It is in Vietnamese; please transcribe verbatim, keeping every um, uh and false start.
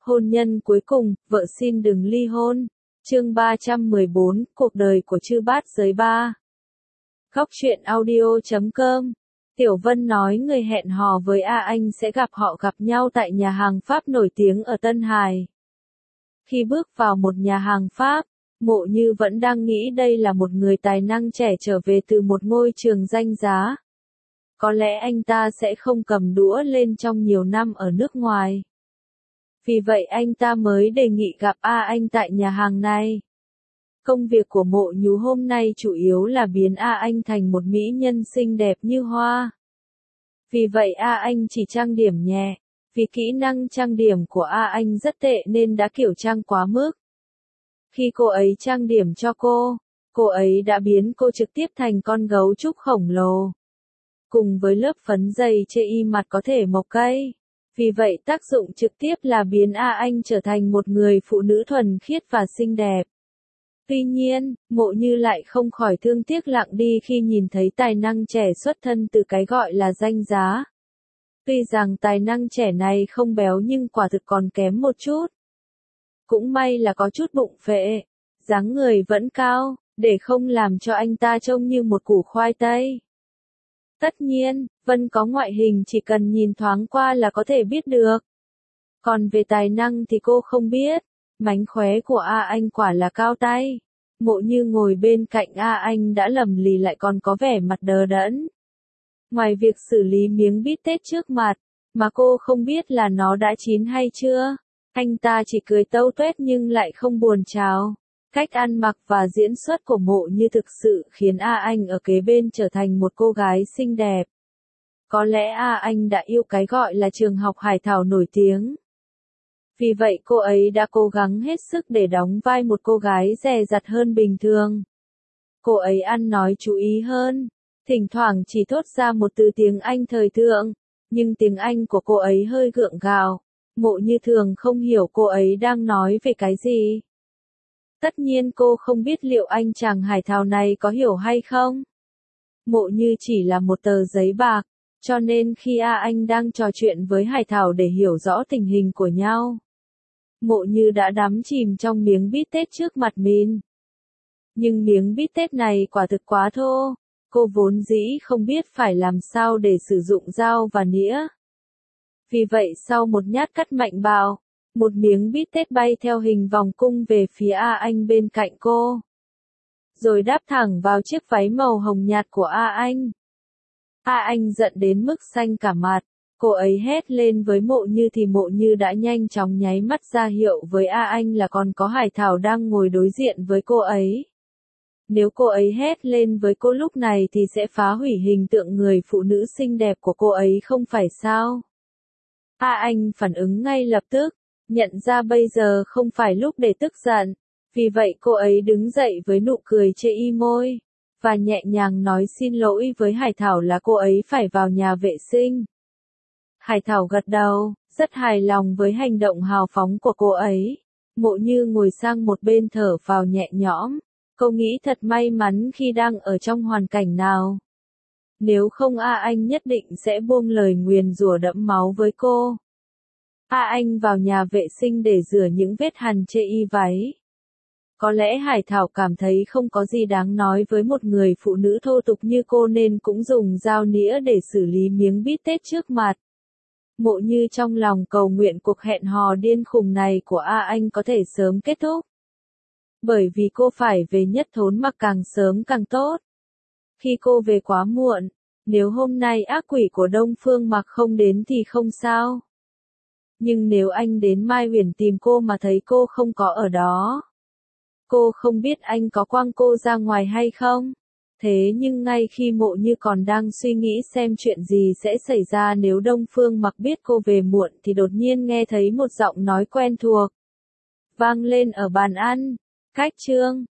Hôn nhân cuối cùng, vợ xin đừng ly hôn. Chương ba trăm mười bốn, cuộc đời của chư bát giới ba. Góc truyện audio chấm com. Tiểu Vân nói người hẹn hò với A Anh sẽ gặp họ gặp nhau tại nhà hàng Pháp nổi tiếng ở Tân Hải. Khi bước vào một nhà hàng Pháp, Mộ Như vẫn đang nghĩ đây là một người tài năng trẻ trở về từ một ngôi trường danh giá. Có lẽ anh ta sẽ không cầm đũa lên trong nhiều năm ở nước ngoài. Vì vậy anh ta mới đề nghị gặp A Anh tại nhà hàng này. Công việc của Mộ Như hôm nay chủ yếu là biến A Anh thành một mỹ nhân xinh đẹp như hoa. Vì vậy A Anh chỉ trang điểm nhẹ, vì kỹ năng trang điểm của A Anh rất tệ nên đã kiểu trang quá mức. Khi cô ấy trang điểm cho cô, cô ấy đã biến cô trực tiếp thành con gấu trúc khổng lồ. Cùng với lớp phấn dày chê y mặt có thể mọc cây. Vì vậy tác dụng trực tiếp là biến A Anh trở thành một người phụ nữ thuần khiết và xinh đẹp. Tuy nhiên, Mộ Như lại không khỏi thương tiếc lặng đi khi nhìn thấy tài năng trẻ xuất thân từ cái gọi là danh giá. Tuy rằng tài năng trẻ này không béo nhưng quả thực còn kém một chút. Cũng may là có chút bụng phệ, dáng người vẫn cao, để không làm cho anh ta trông như một củ khoai tây. Tất nhiên, Vân có ngoại hình chỉ cần nhìn thoáng qua là có thể biết được. Còn về tài năng thì cô không biết. Mánh khóe của A Anh quả là cao tay. Mộ Như ngồi bên cạnh A Anh đã lầm lì lại còn có vẻ mặt đờ đẫn. Ngoài việc xử lý miếng bít tết trước mặt, mà cô không biết là nó đã chín hay chưa, anh ta chỉ cười tâu tuét nhưng lại không buồn chào. Cách ăn mặc và diễn xuất của Mộ Như thực sự khiến A Anh ở kế bên trở thành một cô gái xinh đẹp. Có lẽ A Anh đã yêu cái gọi là trường học Hải Thảo nổi tiếng. Vì vậy cô ấy đã cố gắng hết sức để đóng vai một cô gái dè dặt hơn bình thường. Cô ấy ăn nói chú ý hơn, thỉnh thoảng chỉ thốt ra một từ tiếng Anh thời thượng, nhưng tiếng Anh của cô ấy hơi gượng gạo. Mộ Như thường không hiểu cô ấy đang nói về cái gì. Tất nhiên cô không biết liệu anh chàng Hải Thảo này có hiểu hay không. Mộ Như chỉ là một tờ giấy bạc, cho nên khi A Anh đang trò chuyện với Hải Thảo để hiểu rõ tình hình của nhau, Mộ Như đã đắm chìm trong miếng bít tết trước mặt mình. Nhưng miếng bít tết này quả thực quá thô, cô vốn dĩ không biết phải làm sao để sử dụng dao và nĩa. Vì vậy sau một nhát cắt mạnh bạo, một miếng bít tết bay theo hình vòng cung về phía A Anh bên cạnh cô. Rồi đáp thẳng vào chiếc váy màu hồng nhạt của A Anh. A Anh giận đến mức xanh cả mặt, cô ấy hét lên với Mộ Như thì Mộ Như đã nhanh chóng nháy mắt ra hiệu với A Anh là còn có Hải Thảo đang ngồi đối diện với cô ấy. Nếu cô ấy hét lên với cô lúc này thì sẽ phá hủy hình tượng người phụ nữ xinh đẹp của cô ấy không phải sao? A Anh phản ứng ngay lập tức, nhận ra bây giờ không phải lúc để tức giận, vì vậy cô ấy đứng dậy với nụ cười chê y môi, và nhẹ nhàng nói xin lỗi với Hải Thảo là cô ấy phải vào nhà vệ sinh. Hải Thảo gật đầu, rất hài lòng với hành động hào phóng của cô ấy. Mộ Như ngồi sang một bên thở phào nhẹ nhõm, cô nghĩ thật may mắn khi đang ở trong hoàn cảnh nào. Nếu không A Anh nhất định sẽ buông lời nguyền rủa đẫm máu với cô. A Anh vào nhà vệ sinh để rửa những vết hằn chê y váy. Có lẽ Hải Thảo cảm thấy không có gì đáng nói với một người phụ nữ thô tục như cô nên cũng dùng dao nĩa để xử lý miếng bít tết trước mặt. Mộ Như trong lòng cầu nguyện cuộc hẹn hò điên khùng này của A Anh có thể sớm kết thúc. Bởi vì cô phải về Nhất Thốn Mặc càng sớm càng tốt. Khi cô về quá muộn, nếu hôm nay ác quỷ của Đông Phương Mặc không đến thì không sao. Nhưng nếu anh đến Mai Huyền tìm cô mà thấy cô không có ở đó, cô không biết anh có quăng cô ra ngoài hay không. Thế nhưng ngay khi Mộ Như còn đang suy nghĩ xem chuyện gì sẽ xảy ra nếu Đông Phương Mặc biết cô về muộn thì đột nhiên nghe thấy một giọng nói quen thuộc vang lên ở bàn ăn. Cách Trương,